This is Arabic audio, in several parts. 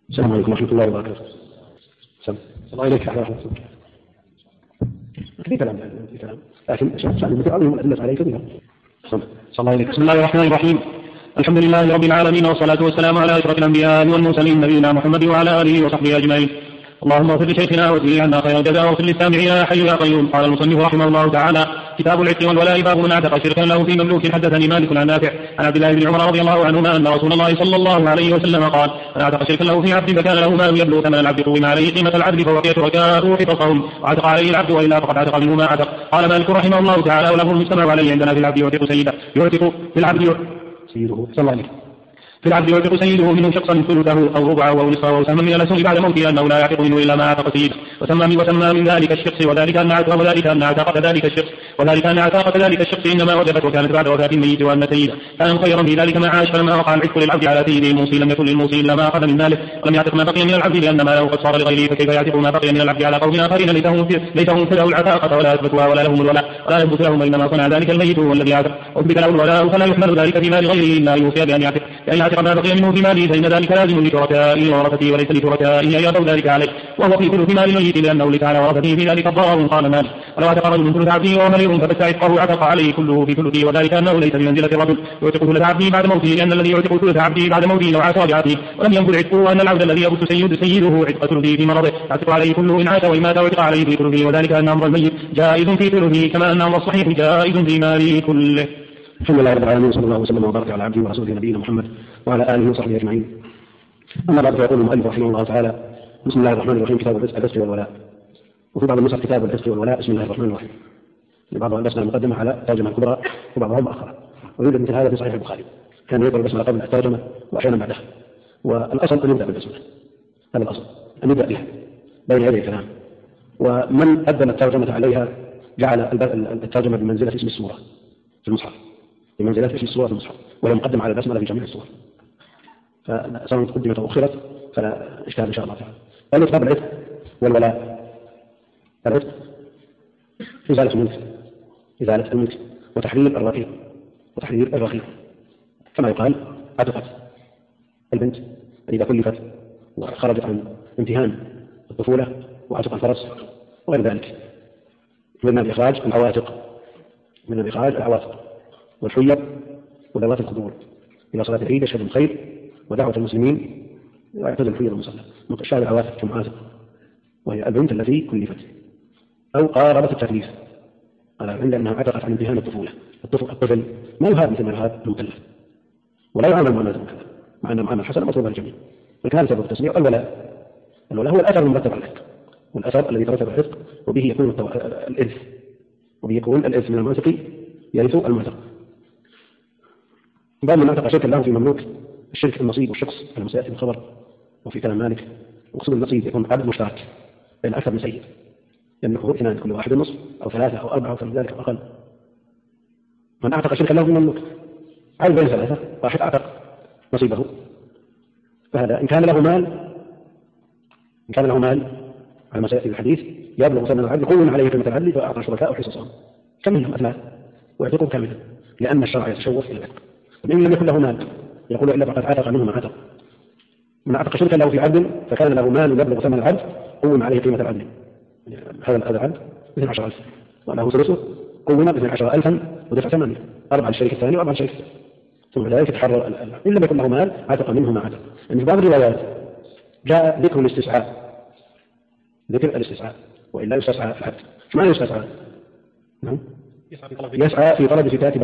السلام عليكم ورحمة الله وبركاته. الله إليك على رحمة الله. في كلام لكن المتعلم الأدلة عليه كثيرا. صلى الله عليه. بسم الله الرحمن الرحيم. الحمد لله رب العالمين والصلاة والسلام على أشرف الأنبياء والمرسلين نبينا محمد وعلى آله وصحبه أجمعين. اللهم اغفر لشيخنا وجزه عنا خير الجزاء واغفر للسامعين يا حي يا قيوم. قال المصنف رحمه الله تعالى: كتاب العتق والولاء، باب من اعتق شركا له في مملوك. حدثني مالك عن نافع عن عبد الله بن عمر رضي الله عنهما ان رسول الله صلى الله عليه وسلم قال: من اعتق شركا له في عبد فكان له مال يبلغ ثمن العبد قوم عليه قيمة العبد فوقي شركاؤه حصصهم وعتق عليه العبد والا فقد عتق منه ما عتق. قال مالك رحمه الله تعالى: وله المجتمع عليه عندنا في العبد يعتق سيده، يعتق في العبد سيده صلى الله عليه في العبد يعتق سيده منه شخصا ثلثه او ربعه او نصفه او سهما من الاسهم بعد موته انه لا يعتق منه الا ما اعتق سيده. وسمى من ذلك الشخص وذلك ان اعتاق ذلك الشخص انما وجبت وكانت بعد وفاه الميت وان سيده كان خيرا في ذلك ما عاش. فلما وقع العتق للعبد على سيده الموصي لم يكن للموصي الا ما اخذ من ماله ولم يعتق ما بقي من العبد لان ماله قد صار لغيره، فكيف يعتق ما بقي من العبد على قوم اخرين ليسهم له العتاقه ولا يثبتها ولا لهم الولاء ولا يثبت لهم انما صنع ذلك الميت هو الذي يعتق واثبت له الولاء فلا يحمل ذلك في مال غيره الا يوصي بان يعتق ما بقي منه في ماله فإن ذلك لازم لشركائه وورثته وليس لشركائه أن يرضوا ذلك عليه وهو في ثلث مال الميت لأنه ليس على ورثته في ذلك ضرر. قال مالك: ولو اعتق رجل من ثلث عبده وهو مريض فبث عتقه عتق عليه كله في ثلثه، وذلك أنه ليس بمنزلة الرجل يعتق ثلث عبده بعد موته، لأن الذي يعتق ثلث عبده بعد موته نوع صابعته ولم ينفذ عتقه، وأن العبد الذي يبث سيده عتق ثلثه في مرضه يعتق عليه كله إن عاش وإن مات وعتق عليه في ثلثه، وذلك أن أمر الميت جائز في ثلثه كما أن أمر الصحيح جائز في ماله كله. الحمد لله رب العالمين، صلى الله وسلم وبارك على عبده ورسوله نبينا محمد وعلى آله وصحبه أجمعين. أما بعد، فيقول المؤلف رحمه الله تعالى: بسم الله الرحمن الرحيم. كتاب العتق والولاء. وفي بعض النسخ كتاب العتق والولاء بسم الله الرحمن الرحيم، لبعضها البسمة المقدمة على الترجمة الكبرى وبعضها مؤخرة، ويوجد مثل هذا في صحيح البخاري، كان يقرأ البسمة قبل الترجمة وأحيانا بعدها، والأصل أن يبدأ بالبسمة، هذا الأصل أن يبدأ بها بين يدي الكلام. ومن قدم الترجمة عليها جعل الترجمة بمنزلة اسم السورة في المصحف، بمنزلة اسم السورة في المصحف، ولم يقدم على البسمة في جميع السور، فسواء قدمت أو أخرت فلا إشكال إن شاء الله تعالى. قال كتاب العتق والولاء. العتق إزالة الملك وتحرير الرقيق كما يقال: عتقت البنت إذا كلفت وخرجت عن امتهان الطفولة وعتق الفرس وغير ذلك من بإخراج العواتق والحيض وذوات الخضور إلى صلاة العيد يشهد الخير ودعوة المسلمين ويعتزل الحيض المصلى. متشابه العواتق كمعاتق، وهي البنت التي كلفت أو قاربت التكليف، قال عند أنها عتقت عن امتهان الطفولة. الطفل ما يهاب مثل ما يهاب المكلف، ولا يعامل معاملة المكلف، مع أن معاملة حسنة مطلوبة للجميع. فكان سبب التسمية الولاء هو الأثر المرتب على العتق، والأثر الذي ترتب على العتق وبه يكون الإرث من المعتق يرث المعتق. باب من اعتق شركا له في مملوك. الشرك النصيب والشخص كما سيأتي بالخبر وفي كلام مالك. وقصد النصيب يكون عبد مشترك بين أكثر من سيد يملكه اثنان كل واحد النصف أو ثلاثة أو أربعة أو ذلك أو أقل. من اعتق شركا له في مملوك عين بين ثلاثة، واحد اعتق نصيبه، فهذا إن كان له مال على ما سيأتي الحديث يبلغ ثمن العدل قوم عليه قيمة العدل فأعطى شركاء حصصهم كم منهم أثلاث ويعتقوا كاملا، لأن الشرع يتشوف إلى العتق. وإن لم يكن له مال يقول إلا فقد عتق منه ما عتق. من اعتق شركا له في عبد فكان له مال يبلغ ثمن العبد قوم عليه قيمة العدل، هذا العبد 12,000 وله ثلثه قوم ب 12,000 ودفع ثمنه 4 للشريك الثاني و4 للشريك الثاني، ثم ذلك يتحرر العبد. إن لم يكن له مال عتق منه ما عتق. في بعض الروايات جاء ذكر الاستسعاء وإلا يستسعى في العبد. ما يستسعى؟ يسعى في طلب فتات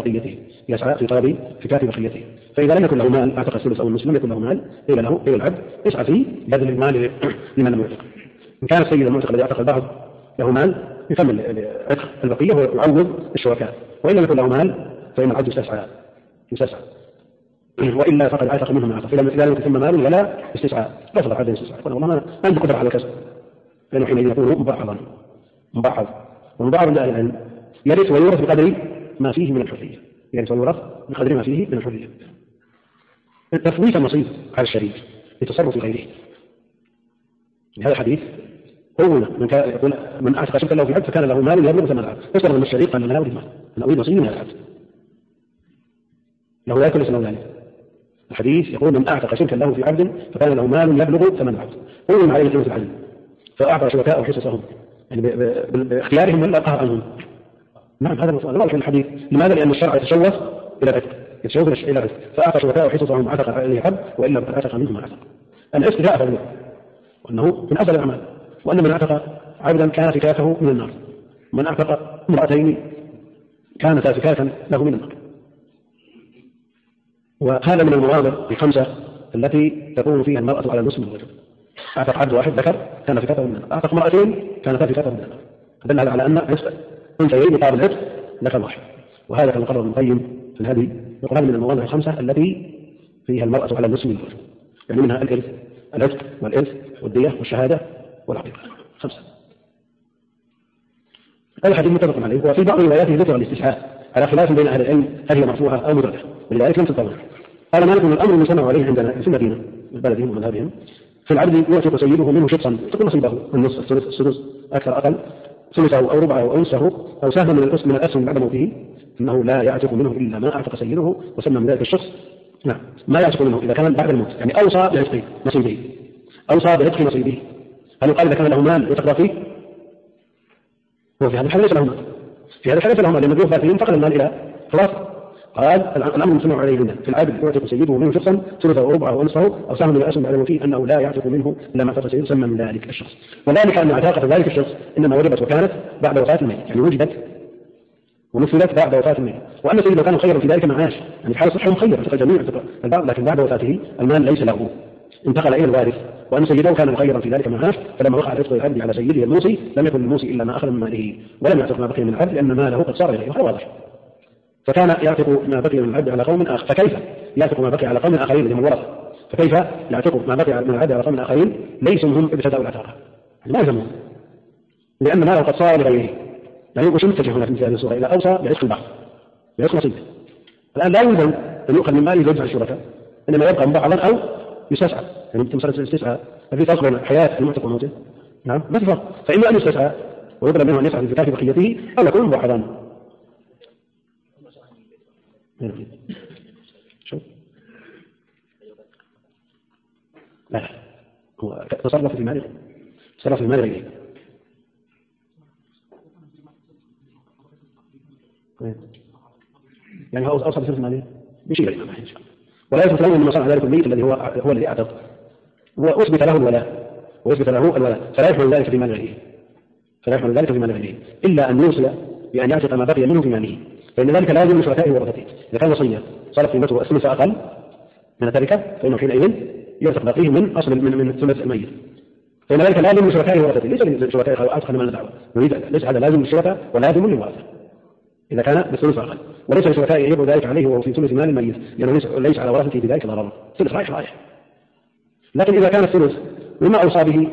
بقيته. فإذا لم يكن له مال اعتق الثلث أو النصف، لم يكن له مال قيل العبد يسعى فيه بذل المال لمن لم يعتق. إن كان السيد المعتق الذي اعتق البعض له مال يكمل عتق البقية ويعوض الشركاء، وإن لم يكن له مال فإن العبد يستسعى وإلا فقد عتق منه ما عتق. إذا لم يكن ثم مال ولا استسعاء رفض العبد الاستسعاء، يقول والله ما عندي قدرة على الكسب، لأنه حينئذ يكون مبعض. ومبعض من أهل العلم يرث ويورث بقدر ما فيه من الحرية، التفويت النصيب على الشريك لتصرف غيره. هذا الحديث قولنا يقول من اعتق شركا له في عبد فكان له مال يبلغ ثمن العبد، فاشترط من الشريك قال انا لا اريد مال، انا اريد نصيب من العبد له ياكل اسمه ذلك. الحديث يقول من أعتق شركا له في عبد فكان له مال يبلغ ثمن العبد قوم عليه قيمة العبد فأعطى شركاء حصصهم يعني باختيارهم ولا قهر عنهم. نعم هذا الواضح في الحديث. لماذا؟ لأن الشرع يتشوف إلى العتق، يتشوف إلى العتق، فأعطى شركاء حصصهم عتق عليه عبد وإلا فقد عتق منهم عتق. العتق جاء فضله وأنه من أفضل الأعمال، وأن من اعتق عبدا كان فكاكه من النار، من اعتق امرأتين كانتا فكاكا له من النار. وهذا من المواضع الخمسة التي تكون فيها المرأة على النصف من الرجل. اعتق عبد واحد ذكر كان فكاكه من النار، اعتق امرأتين كانتا فكاكه من النار، دل هذا على أن عتق أنثيين مقابل عتق ذكر واحد. وهذا كما قرر ابن القيم في الهدي يقول هذا من المواضع الخمسة التي فيها المرأة على النصف من الرجل، يعني منها الإرث، العتق والإرث والدية والشهادة والعقيقة، خمسة. هذا الحديث متفق عليه. وفي بعض رواياته ذكر الاستسعاء على خلاف بين أهل العلم هل هي مرفوعة أو مدرجة، ولذلك لم تتطور. قال مالك من الأمر المجتمع عليه عندنا في المدينة بلدهم ومذهبهم في العبد يعتق سيده منه شطصا تكون نصيبه النصف الثلث السدس أكثر أقل ثلثه أو ربعه أو نصفه أو سهما من الأسهم بعد موته، إنه لا يعتق منه إلا ما أعتق سيده وسمى من ذلك الشخص نعم ما يعتق منه إذا كان بعد الموت، يعني أوصى بعتق نصيبه، أوصى بعتق نصيبه. هل يقال إذا كان له مال يعتق فيه؟ هو في هذا الحال ليس له مال، في هذا الحال لهم لأن الجوف فيه انتقل المال إلى خلاص. قال الأمر المجتمع عليه هنا في العبد يعتق سيده منه شخصا ثلثه أو ربعه أو نصفه أو سهم من الأسهم بعد موته أنه لا يعتق منه إلا ما اعتق سيده سمى من ذلك الشخص. وذلك أن عتاقة ذلك الشخص إنما وجبت وكانت بعد وفاة الميت، يعني وجدت ونفذت بعد وفاة الميت، وأن سيده كان خيرا في ذلك ما عاش، يعني في حال صحة خير اعتق جميع البعض، لكن بعد وفاته المال ليس له انتقل إلى الوارث، وأن سيده كان خيرا في ذلك ما عاش، فلما وقع العتق العبد على سيده الموصي لم يكن الموصي إلا ما أخذ من ماله ولم يعتق ما بقي من العبد لأن ماله قد صار إليه، وهذا واضح. فكان يعتق ما بقي من العبد على قوم آخر، فكيف يعتق ما بقي على قوم آخرين لهم الورثة؟ فكيف يعتق ما بقي من العبد على قوم آخرين ليسوا هم ابتداء العتاقة؟ لا يلزمهم لأن ماله قد صار لغيره. يعني وش متجه هنا في مثل هذه الصورة إلى أوصى بعتق البعض بعتق نصيبه. الآن لا يلزم أن يؤخذ من ماله ويوزع الشركاء، إنما يبقى مبعضا أو يستسعى، يعني أنت مسألة الاستسعاء في فرق بين حياة المعتق وموته؟ نعم ما في فرق، فإما أن يستسعى ويطلب منه أن يسعى في زكاة بقيته أو يكون مبعضا. شوف لا هو تصرف في ماله، تصرف في مال غيره. يعني هو أوصى بثلث ماله بشيء غيره ما إن شاء الله، ولا يثبت له أن صنع ذلك الميت الذي هو الذي أعتق، وأثبت له الولاء ويثبت له الولاء فلا يحمل ذلك في مال غيره، فلا يحمل ذلك في مال غيره إلا أن يوصل بأن يعتق ما بقي منه في ماله، فإن ذلك لازم لشركائه ورثته. إذا كان وصية صارت قيمته الثلث أقل من التركة فإنه حينئذ يعتق باقيه من أصل من ثلث الميت، فإن ذلك لازم لشركائه ورثته ليس لشركائه أعتق ما ندعوه، ليس هذا لازم للشركاء ولازم للورثة إذا كان بالثلث أقل، وليس لشركائه يجب ذلك عليه وهو في ثلث مال الميت لأنه ليس على ورثته بذلك ضرر، ثلث رايح. لكن إذا كان الثلث مما أوصى به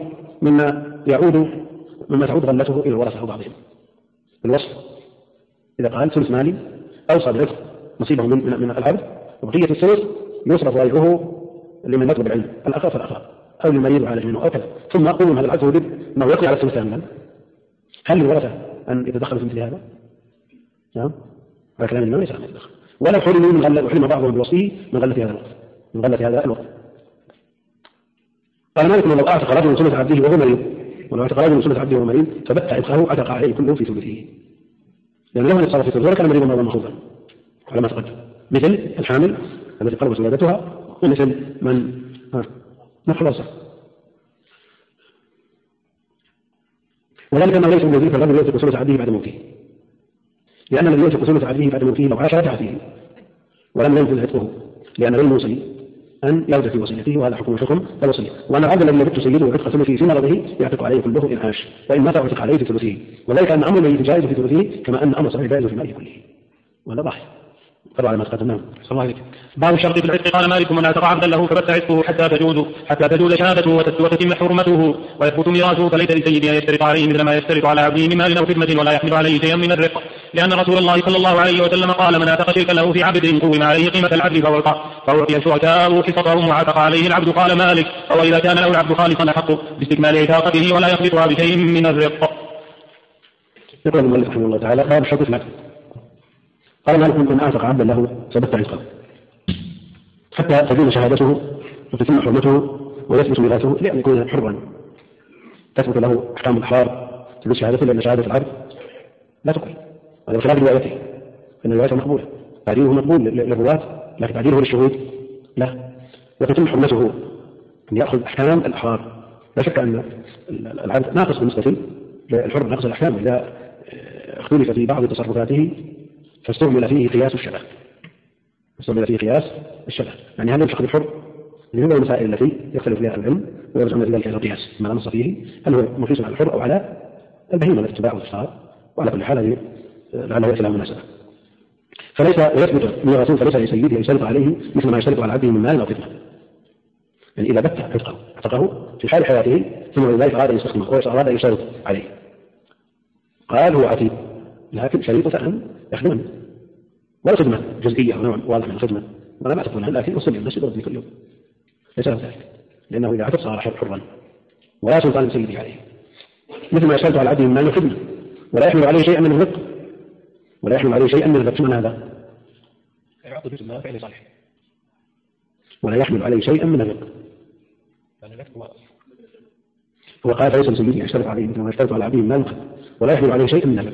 مما تعود غلته إلى الورثة بعضهم بالوصف، إذا قال ثلث مالي أوصى بعتق نصيبه من العبد وبقية الثلث يصرف ضيعه لمن يطلب العلم الأخر فالأخر أو لمن يدعو على العلم أو كذا، ثم أقول هذا العبد وجد أنه يقضي على الثلث كاملا، هل للورثة أن يتدخلوا في مثل هذا؟ نعم هذا كلام الإمام ليس أن يتدخل، ولا حرم بعضهم بوصفه من غلة هذا الوقت، من غلة هذا الوقت. قال مالك لو أعتق رجل ثلث عبده وهو مريض، ولو اعتق رجل ثلث عبده وهو مريض فبت عتقه عتق عليه كله في ثلثه، لأن له أن يتصرف في ثلثه كان مريضا مرضا مخوفا على ما تقدم، مثل الحامل التي قربت ولادتها ومثل من خلاص. وذلك ما ليس من ذلك الرجل يعتق ثلث عبده بعد موته، لأن الذي يعتق ثلث عبده بعد موته لو عاش رجع فيه ولم ينفذ عتقه، لأن للموصي أن يرجع في وصيته، وهذا حكم الوصية. وأن العبد الذي يعتق سيده وعتق ثلثه في مرضه يعتق عليه كله إن عاش، وإن مات يعتق عليه في ثلثه، وذلك أن أمر الميت جائز في ثلثه كما أن أمر صحيح جائز في ماله كله، ولا ضحي طبعا ما تقدمناه. صلى الله عليه وسلم. باب الشرط في العتق. قال مالك من اعتق عبدا له فبت عتقه حتى تجوز شهادته وتتم حرمته ويثبت ميراثه فليس لسيده ان يشترط عليه مثل ما يشترط على عبده من مال او خدمه ولا يحمل عليه شيئا من الرق، لان رسول الله صلى الله عليه وسلم قال من اعتق شركا له في عبد قوم عليه قيمه العبد فاعطي الشركاء حصتهم وعتق عليه العبد. قال مالك او اذا كان له العبد خالصا احق باستكمال عتاقته ولا يخلطها بشيء من الرق. يقول المؤلف رحمه الله تعالى باب الشرط في العتق. قال مالك من اعتق عبدا له فبت عتقه. حتى تزول شهادته وتتم حرمته ويثبت ميراثه لأن يكون حرا تثبت له أحكام الأحرار تثبت شهادته لأن شهادة العبد لا تقبل، هذا خلاف روايته، فإن روايته مقبولة، تعديله مقبول للرواة لكن تعديله للشهود لا. وتتم حرمته أن يأخذ أحكام الأحرار. لا شك أن العبد ناقص بالنسبة للحر، ناقص الأحكام إذا اختلف في بعض تصرفاته فاستعمل فيه قياس الشبه، يعني هل يلحق بالحر من المسائل التي يختلف فيها العلم ويرجعون في ذلك الى القياس ما لا نص فيه، هل هو مقيس على الحر او على البهيمه التي تتباع وتشترى، وعلى كل حال هذه لعله ياتي لها مناسبه. فليس يثبت من الرسول فليس لسيده يشترط عليه مثل ما يشترط على عبده من مال او خدمه، يعني اذا بت عتقه في حال حياته ثم من ذلك اراد ان يستخدمه واراد ان يشترط عليه قال هو عتيق لكن شريطه ان يخدمني، ولا خدمه جزئيه او نوع واضح من الخدمه ولا ما تكون لكن يصلي المسجد يرد كل يوم ليس ذلك، لانه اذا عتق صار حرا ولا سلطان لسيده عليه، مثل ما يشترط على عبده من مال وخدمه ولا يحمل عليه شيئا من الرق، من هذا يعطي بيت الله فعل صالح ولا يحمل عليه شيئا من الرق. هو قال فليس لسيده يشترط عليه مثل ما يشترط على عبده من مال وخدمه ولا يحمل عليه شيئا من الرق.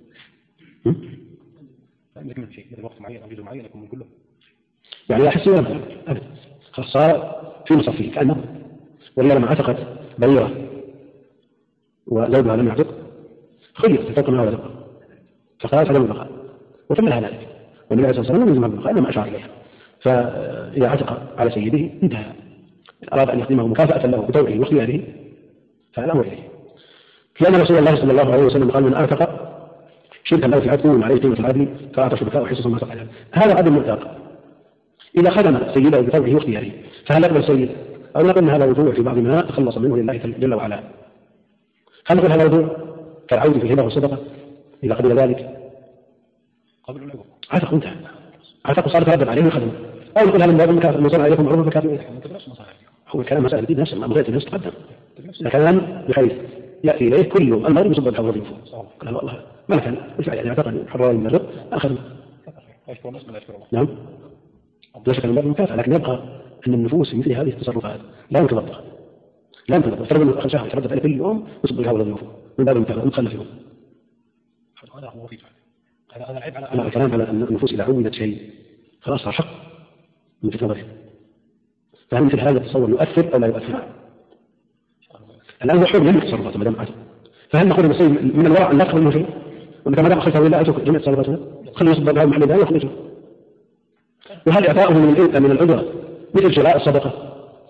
يكمل شيء مثل وقت معين او جزء معين يكون من كله، يعني لا حس ولا مال ابدا، صار في مصفيه كانه، ولا لما عتقت بريره وزوجها لم يعتق خير تفوق منها ولا تبقى فقالت عدم البقاء وكملها ذلك، والنبي عليه الصلاه والسلام لم يلزمها بالبقاء انما اشار اليها. فاذا عتق على سيده انتهى، اراد ان يخدمه مكافاه له بطوعه واختياره فالامر اليه. لان رسول الله صلى الله عليه وسلم قال من اعتق شركا له في عتقه عليه قيمه العدل فاعطى شركاء وحصصا ما سقى. هذا عدل مطلق اذا خدم سيده بطوعه واختياره، فهل يقبل السيد او نقول ان هذا وضوع في بعض ما تخلص منه لله جل وعلا؟ هل نقول هذا وضوع كالعود في الهبه والصدقه اذا قبل ذلك قبل العقوق عتق انتهى، عتق صار تردد عليه وخدمه، او نقول هذا من باب المصنع عليكم معروف فكاتب هو كلام مسائل الدين نفسه ما الناس تقدم كلام بخير ياتي اليه كل امر يصب الحظ ضيوفه قال والله ما كان يعني اعتقد حرام من الرق اخذ نعم لا شك من باب المكافاه، لكن يبقى ان النفوس في مثل هذه التصرفات لا يتضبط فرض انه اخذ شهر يتردد عليه كل يوم يصب الحظ ضيوفه من باب المكافاه نتخلى فيهم. هذا هو في هذا العيب على الكلام على ان النفوس اذا عودت شيء خلاص صار حق من وجهه نظرهم، فهل مثل هذا التصور يؤثر او لا يؤثر؟ الان هو حر من التصرفات ما دام عتق، فهل نقول من الورع ان لا تقبل منه شيء؟ ومتى ما دام اخذته الا اترك جميع تصرفاته خليه يصب بهذا المحل ده ويخرجه؟ وهل اعطاؤه من العذر مثل شراء الصدقه؟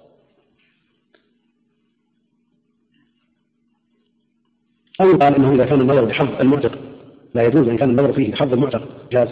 او قال انه اذا كان النظر بحظ المعتق لا يجوز ان كان النظر فيه بحظ المعتق جاز،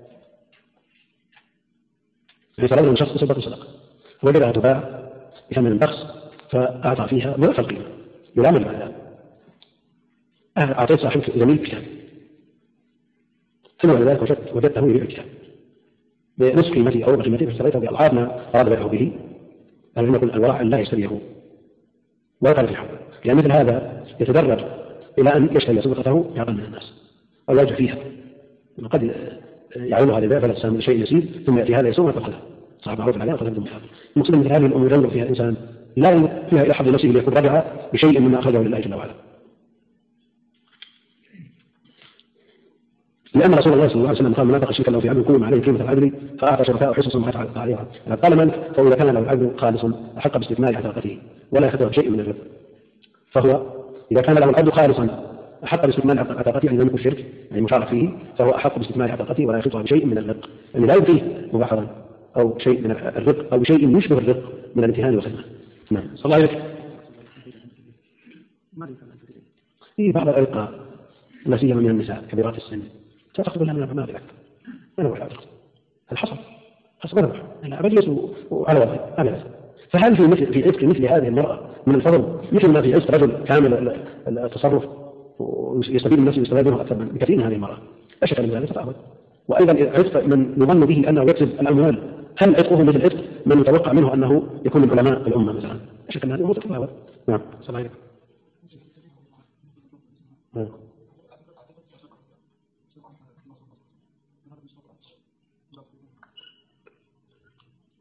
فلو ان شخص صدق صدقه وجدها تباع بثمن بخس فاعطى فيها ضعف القيمه يلام على ذلك، اعطيت صاحب زميل كتاب ثم بعد ذلك وجدته يبيع الكتاب بنصف قيمته او قيمته فاشتريته باضعاف ما اراد بيعه به، هل لم يكن الورع ان لا يشتريه ويقال في الحق؟ لان مثل هذا يتدرج الى ان يشتري صدقته يعطى من الناس او يرجع فيها، قد يعينها للبيع فلا تساهم شيء يسير ثم ياتي هذا يسوم ويتخذها صار معروف عليه وقد بدون محاضر. المقصود مثل هذه الامور ينظر فيها الانسان لا فيها الى حظ نفسه ليكون رجع بشيء مما اخرجه لله جل وعلا، لان رسول الله صلى الله عليه وسلم قال من نافق شركا له في عبد يقوم عليه قيمه العدل فاعطى شركاء حصصا ما يفعل عليها، قال من فاذا كان له العبد خالصا احق باستثناء عتاقته ولا يخطئ شيء من الربا، فهو اذا كان له العبد خالصا أحق باستكمال عتاقته يعني لم يكن شرك يعني مشارك فيه فهو أحق باستكمال عتاقته ولا يخطئها بشيء من الرق، يعني لا يبقيه مباشرا أو شيء من الرق أو شيء يشبه الرق من الامتهان والخدمة. نعم. صلى الله عليه في بعض الأرقاء لا سيما من النساء كبيرات السن ستأخذ لها من الرماد لك أنا ولا أعتقد الحصل غضب أنا أبجلس على وضعي أبدا. فهل في عتق مثل هذه المرأة من الفضل مثل ما في عتق رجل كامل التصرف ويستفيد الناس ويستفيد منه أكثر من كثير من هذه المرأة؟ لا شك أن ذلك تفاوت. وأيضا عتق من يظن به أنه يكسب الأموال هل عتقه مثل عتق من يتوقع منه أنه يكون من علماء الأمة مثلا؟ لا شك أن هذه الأمور تتفاوت. نعم. صلى الله عليه وسلم.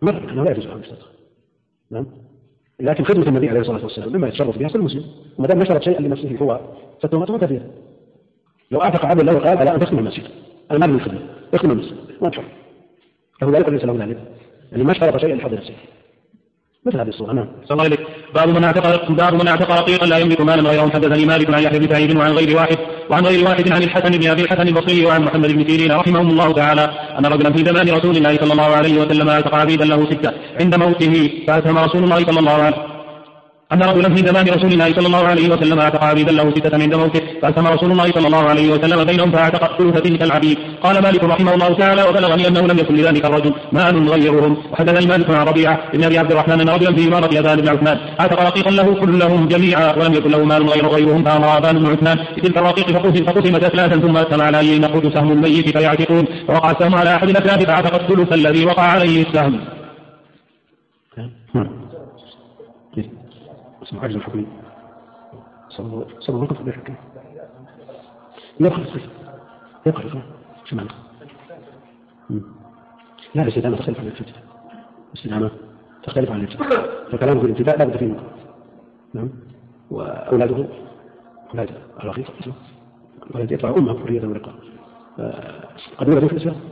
مر أنه لا يجوز له الصدقة. نعم. لكن خدمة النبي عليه الصلاة والسلام مما يتشرف بها كل مسلم، وما دام نشرت شيئا لنفسه هو فتهمته كثيرة. لو أعتق عبدا له قال ألا أن تخدم المسجد، أنا ما من خدمة اخدم المسجد ما تحر له ذلك وليس له ذلك، يعني ما اشترط شيئا لحظ نفسه مثل هذه الصورة. نعم. صلى الله عليه. باب من اعتق رقيقا لا يملك مالا غيره. حدثني مالك عن يحيى بن سعيد وعن غير واحد عن الحسن بن ابي الحسن البصري وعن محمد بن سيرين رحمهم الله تعالى ان رجلا في زمان رسول الله صلى الله عليه وسلم اعتق عبيدا له 6 عند موته فاتهم رسول الله صلى الله عليه أن رجلا في زمان رسول الله صلى الله عليه وسلم اعتق عبيدا له 6 عند موته فأسهم رسول الله صلى الله عليه وسلم بينهم فاعتق ثلث تلك العبيد. قال مالك رحمه الله تعالى وبلغني أنه لم يكن لذلك الرجل مال غيرهم. وحدثني مالك عن ربيعة بن أبي عبد الرحمن أن رجلا في إمارة أبان بن عثمان اعتق رقيقا له كلهم جميعا ولم يكن له مال غيرهم فأمر أبان بن عثمان بتلك الرقيق فقسمت 3 ثم أسهم على أن يخرج سهم الميت فيعتقون فوقع السهم على أحد الأثلاث فاعتق الثلث الذي وقع عليه السهم. اسمه عجز الحكمي صلى الله عليه وسلم يقرأ شو معنى؟ لا الاستدامة تختلف عن الابتداء. الاستدامة تختلف عن الابتداء، فكلامه في الابتداء لا بد فيه نقطة. نعم. وأولاده أولاد الرقيق ولد يطلع أمه حرية ورقة قد ولدوا في الإسلام.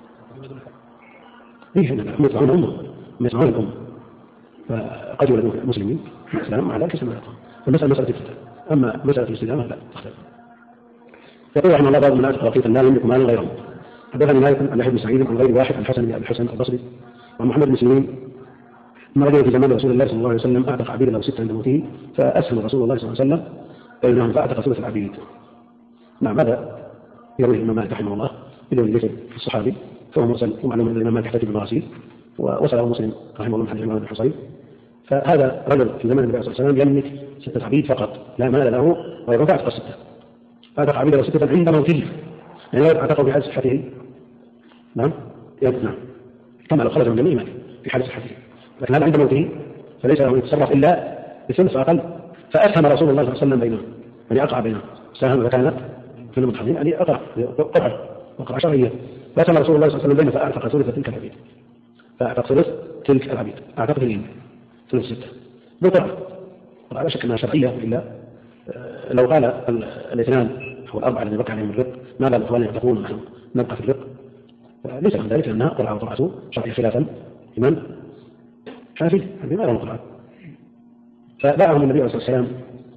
إيه هنا يطلعون أمه يسمعون الأم فقد يولدوا مسلمين في الإسلام مع ذلك يسمى الأطهار. فالمسألة مسألة ابتداء، أما مسألة الاستدامة لا تختلف. يقول رحمه الله باب من اعتق رقيقا لا يملك مالا غيره. حدثني مالك عن يحيى بن سعيد عن غير واحد عن الحسن بن ابي الحسن البصري وعن محمد بن سيرين ان رجلا في زمان رسول الله صلى الله عليه وسلم اعتق عبيدا له 6 عند موته فاسهم رسول الله صلى الله عليه وسلم بينهم فاعتق ثلث العبيد. نعم. هذا يرويه الامام مالك رحمه الله بدون ذكر في الصحابي فهو مرسل، ومعلوم ان الامام مالك يحتج بالمراسيل ووصله مسلم رحمه الله من حديث عمران بن حصين. فهذا رجل في زمان النبي صلى الله عليه وسلم يملك 6 عبيد فقط لا مال له غيره فاعتق 6. اعتق عبيدا له 6 عند موته، يعني لو اعتقوا في حال صحته نعم كما لو خرج من جميع ماله في حال صحته، لكن هذا عند موته فليس له يتصرف الا بثلث اقل. فاسهم رسول الله صلى الله عليه وسلم بينهم، يعني اقع بينهم سهم وكانت في المتحدين يعني وقع شرعيا. فاسهم رسول الله صلى الله عليه وسلم بينهم فاعتق ثلث تلك العبيد، فاعتق ثلث تلك العبيد، اعتق ثلث 6 بالقرعه. لا شك انها شرعيه، الا لو قال الاثنان او الاربعه الذين بقي عليهم الرق ما بال الاخوان يعتقون ونحن نبقى في الرق، ليس من ذلك انها قرعه وقرعه شرعيه خلافا لمن حافظ بما له القرعه. فباعهم النبي عليه الصلاه والسلام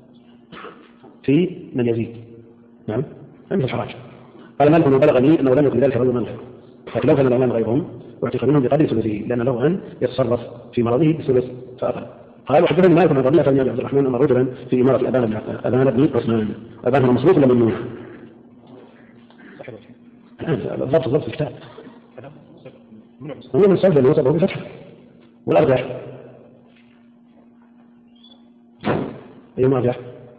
في من يزيد نعم مثل الحراج. قال مالك بلغني انه لم يكن ذلك رجل من غيره، لكن لو كان الامام غيرهم واعتق منهم بقدر ثلثه لان له ان يتصرف في مرضه بثلث فاقل. قال وحدثني مالك بن ربيعة بن عبد الرحمن ان رجلا في اماره ابان بن عثمان. ابان هو مصروف ولا ممنوع؟ الان ضبط الكتاب هو من الصوت اللي وصفه بفتحه والارجح ايما ارجح؟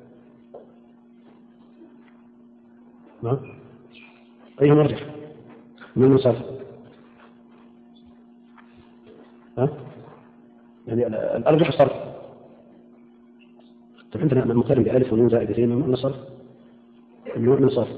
نعم ايما ارجح من المصرف؟ يعني الارجح الصرف. طيب عندنا المقترن بألف ونون زائدتين من الصرف النوع من الصرف،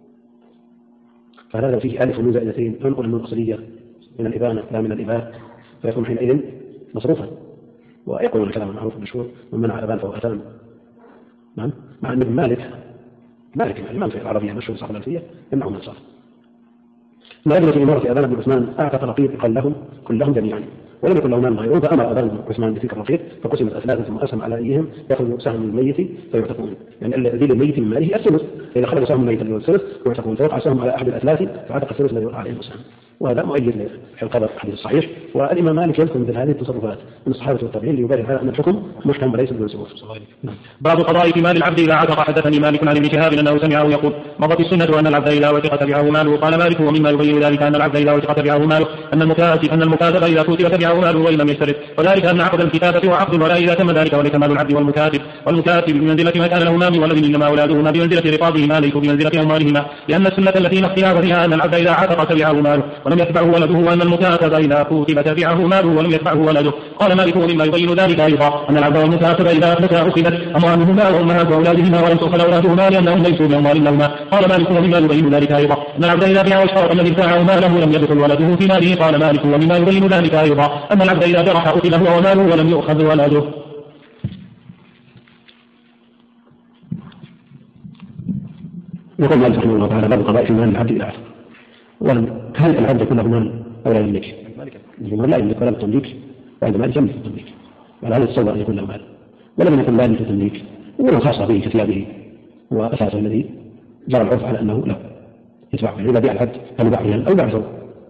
فهذا لو فيه ألف ونون زائدتين ننقل النون الأصلية من الإبانة لا من الإباء فيكون حينئذ مصروفا. ويقول الكلام المعروف المشهور من منع الأبان فهو أثام. نعم. مع أن ابن مالك الإمام في العربية مشهور صاحب الألفية يمنعه من الصرف. ما يبلغ في إمارة أبان بن عثمان أعتق رقيقا لهم كلهم جميعا ولم يكن له مال غيره، فامر ابان بن عثمان بتلك الرقيق فقسمت 3 ثم اسهم على ايهم ياخذ سهم الميت فيعتقون، يعني الذي للميت من ماله الثلث، فاذا خرج سهم الميت الثلث يعتقون، فوقع سهم على احد الاثلاث فاعتق الثلث الذي وقع عليه السهم. وهذا مؤيد للخبر الحديث الصحيح. والامام مالك يذكر مثل هذه التصرفات من الصحابه والتابعين ليبين هذا ان الحكم محكم وليس بدون سبب. باب قضاء في مال العبد اذا اعتق. حدثني مالك عن ابن شهاب انه سمعه يقول مضت السنه ان العبد اذا اعتق تبعه ماله. قال مالك ومما يبين ذلك ان العبد اذا اعتق تبعه ماله ان المكاتب اذا كتب تبعه ماله وان لم يشترط، وذلك ان عقد الكتابه وعقد الولاء اذا تم ذلك وليس مال العبد والمكاتب بمنزله ما كان له ما من ولد انما اولادهما بمنزله رقابهما ليسوا بمنزله اموالهما، لان السنه التي لا اختلاف فيها ان العبد اذا اعتق تبعه ماله ولم يتبعه ولده، وأن المكاتب إذا كتب تبعه ماله ولم يتبعه ولده. قال مالك ومما يبين ذلك أيضا أن العبد والمكاتب إذا أفلتا أخذت أموالهما وأمهات أولادهما ولم تؤخذ أولادهما لأنهم ليسوا بأموال لهما. قال مالك ومما يبين ذلك أيضا أن العبد إذا باع واشترط الذي ابتاعه ماله لم يدخل ولده في ماله. قال مالك ومما يبين ذلك أيضا أن العبد إذا جرح أخذ هو وماله ولم يؤخذ ولده. يقول مالك رحمه الله تعالى باب القضاء في مال العبد إذا أعتق. هل العبد يكون له مال أو لا يملك؟ الجمهور لا يملك ولا بالتمليك، وعند مالك يملك التمليك، وهذا يتصور أن يكون له مال، ولم يكن مال في التمليك أمور خاصة به كثيابه وأساسه الذي جرى العرف على أنه له يتبع به. إذا بيع العبد هل يباع ريال أو يباع ثوب،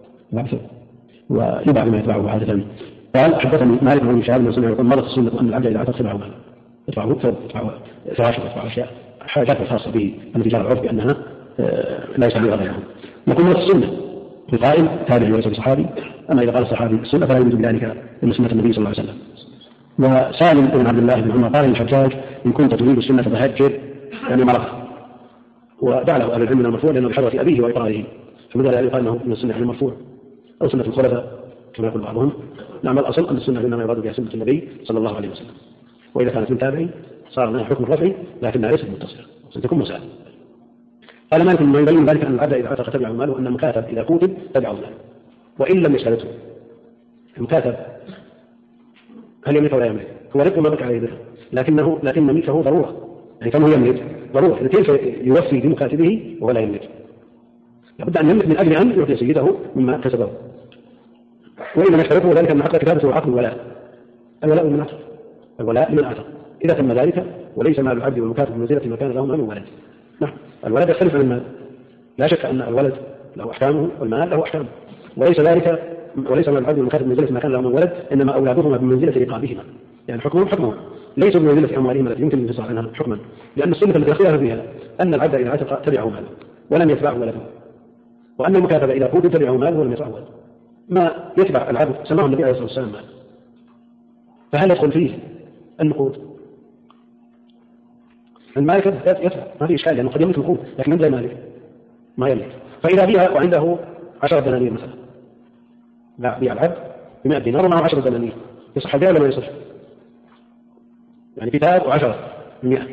ويباع بما يتبعه عادة. قال حدثني مالك بن شهاب بن سمع يقول مرت السنة أن العبد إذا اعتق تبعه مال، يتبعه ثوب، يتبعه فراشه، يتبعه أشياء حاجات خاصة به التي جرى العرف بأنها لا يسمى غيرها. يقول مرت السنة القائل تابعي وليس بصحابي، أما إذا قال الصحابي السنة فلا يوجد بذلك إلا سنة النبي صلى الله عليه وسلم. وسالم بن عبد الله بن عمر قال للحجاج إن كنت تريد السنة فهجر يعني مرض، وجعله أهل العلم من المرفوع لأنه بحضرة أبيه وإقراره، فمثل ذلك يقال أنه من السنة المرفوع أو سنة الخلفاء كما يقول بعضهم. نعم الأصل أن السنة إنما يراد بها سنة النبي صلى الله عليه وسلم، وإذا كانت من تابعي صار لها حكم الرفع لكنها ليست متصلة ستكون مسألة. قال مالك ما يبين ذلك أن العبد إذا اعتق تبعه ماله وأن المكاتب إذا كتب تبعه ماله وإن لم يشهدته. المكاتب هل يملك ولا يملك؟ هو رق ما بقى عليه درهم، لكن ملكه ضرورة، يعني كم هو يملك ضرورة، كيف يوفي بمكاتبه وهو لا يملك؟ لابد أن يملك من أجل أن يعطي سيده مما كسبه. وإن يشترطه ذلك أن عقد كتابته وعقد الولاء من عقد الولاء من عقد إذا تم ذلك وليس مال العبد والمكاتب بمنزلة ما كان له من ولد. نعم الولد يختلف عن المال، لا شك أن الولد له أحكامه والمال له أحكامه، وليس مال العبد والمكاتب بمنزلة ما كان له من ولد، إنما أولادهما بمنزلة رقابهما، يعني حكمهم ليس بمنزلة أموالهم التي يمكن الانفصال عنها حكما، لأن السنة التي اختلف فيها أن العبد إذا اعتق تبعه ماله ولم يتبعه ولده، وأن المكاتب إذا كتب تبعه ماله ولم يتبعه ولده. ما يتبع العبد سماه النبي عليه الصلاة والسلام مال، فهل يدخل فيه النقود؟ المالك يتبع ما في إشكال، لأنه قد يملك نقود لكن عند المالك ما يملك. فإذا بيع وعنده 10 دنانير مثلا، لا بيع العبد ب100 دينار ومعه 10 دنانير، يصح البيع ولا ما يصح؟ يعني كتاب و10 ب100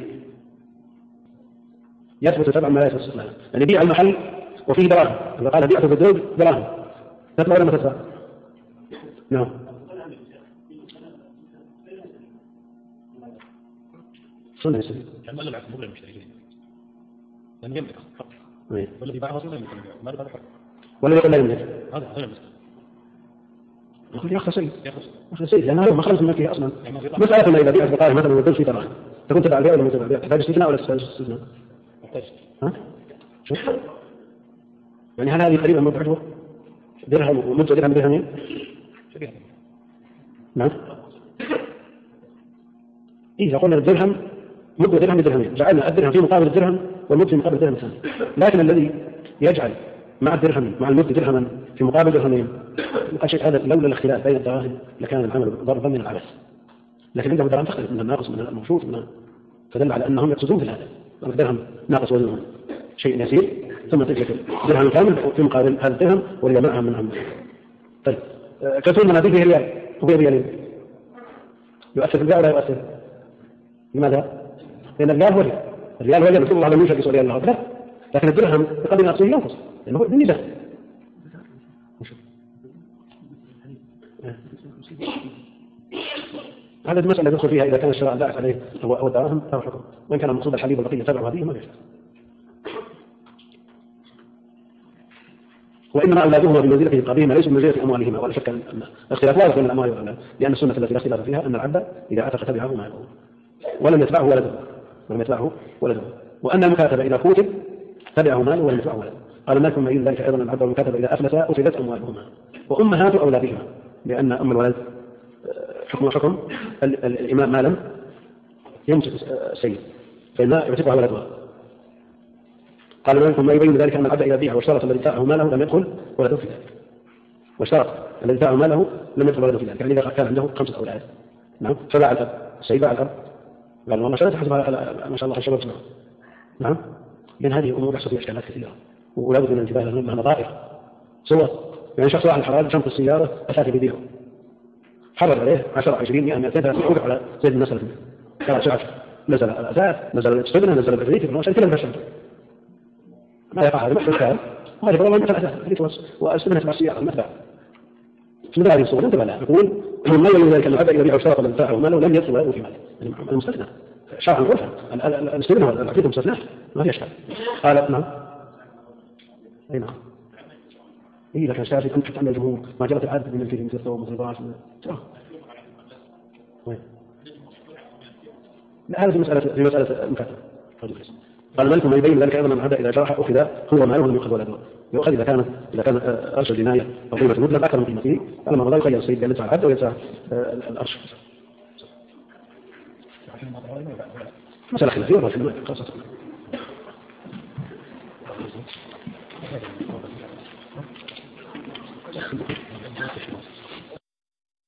يثبت تبع ما لا يصح لها، يعني بيع المحل وفيه دراهم، إذا قال بيعته بالدرهم دراهم تتبع ولا ما تتبع؟ نعم صنع يسلم لما قال العقد مبلغ المشتركين لم يملك والذي باعه اصلا يملك ما له حق ولا يقول لا يملك، هذا يملك يأخذ سيد لأنه هو مخرج من ملكه أصلا. مسألة ما إذا بيعت بقايا مثلا ويقول في دراهم تكون تبع البيع ولا ما تبع البيع؟ تحتاج استثناء ولا تحتاج استثناء؟ ها؟ شوف يعني هل هذه قريبة من عجوة درهم ومدة درهم درهمين؟ نعم إذا قلنا الدرهم مدة درهم بدرهمين جعلنا الدرهم في مقابل الدرهم والمدة في مقابل الدرهم الثاني، لكن الذي يجعل مع الدرهم مع المدة درهما في مقابل درهمين هذا لولا الاختلاف بين الدراهم لكان العمل ضربا من العبث، لكن عندهم دراهم تختلف من الناقص من الموجود فدل على أنهم يقصدون في هذا الدرهم ناقص وزنه شيء يسير ثم تجد درهم كامل في مقابل هذا الدرهم واللي معها من عمله. طيب كثير من هذه ريال وهي ريالين يؤثر في البيع ولا يؤثر؟ لماذا؟ لأن الريال هو الريال هو يقول الله على منشأ يسوي ريال لا، لكن الدرهم يقدر ناقصه ينقص لأنه هو بالنسبة. هذه المسألة يدخل فيها إذا كان الشراء باعث عليه هو الدراهم فهو حكم، وإن كان المقصود الحليب والبقية تبع هذه ما يشتغل. وإنما أولادهما بمنزلة رقابهما ليسوا بمنزلة أموالهما، ولا شك أن الاختلاف واضح بين الأموال والأولاد، لأن السنة التي لا اختلاف فيها أن العبد إذا اعتق تبعه ماله ولم يتبعه ولده، وأن المكاتب إذا كتب تبعه ماله ولم يتبعه ولده. قال مالك ما ذلك أيضا العبد والمكاتب إذا أفلسا أخذت أموالهما وأمهات أولادهما، لأن أم الولد حكم الإمام ما لم يمسك السيد فإنما يعتقها ولدها. قال مالك ما يبين ذلك أن العبد إذا بيع واشترط الذي باعه ماله لم يدخل ولده في ذلك، واشترط الذي باعه ماله لم يدخل ولده في ذلك، يعني إذا كان عنده 5 أولاد نعم فباع الأب السيد باع الأب قال والله شرط حسب ما شاء الله الشباب نعم، لأن هذه أمور يحصل فيها إشكالات كثيرة ولا بد من الانتباه لها نظائر صور يعني شخص واحد حرام شنطة السيارة أساك بيديهم حرر عليه 10 20 100 200 300 وقف على زيد بن نصر قال سعد نزل الأساس نزل السجن نزل العفريت ابن وشن كلهم بشر ما يقع هذا محفل كان ما يقول والله مثل الأساس واستبنت مع السيارة المتبع في هذه الصورة انتبه لها يقول ما يلي ذلك المعبأ إذا بيع واشترط الانفاع وماله لم يصل ولا في ماله المستثنى شرعا عرفا الاستثناء والعقيدة مستثنى ما في اشكال قال نعم اي نعم اي لكن شافي كنت تعمل الجمهور ما جرت العادة من الفيلم مثل الثوب مثل البراش وين لا هذا في مسألة مكاتبة قال الملك ما يبين ذلك أيضا المعبأ إذا جرح أخذ هو ماله لم يؤخذ ولا دور يؤخذ إذا كان أرش الجناية أو قيمة المبلغ أكثر من قيمته فلما مضى يخير السيد بأن يدفع الحد ويدفع الأرش مسألة خلافية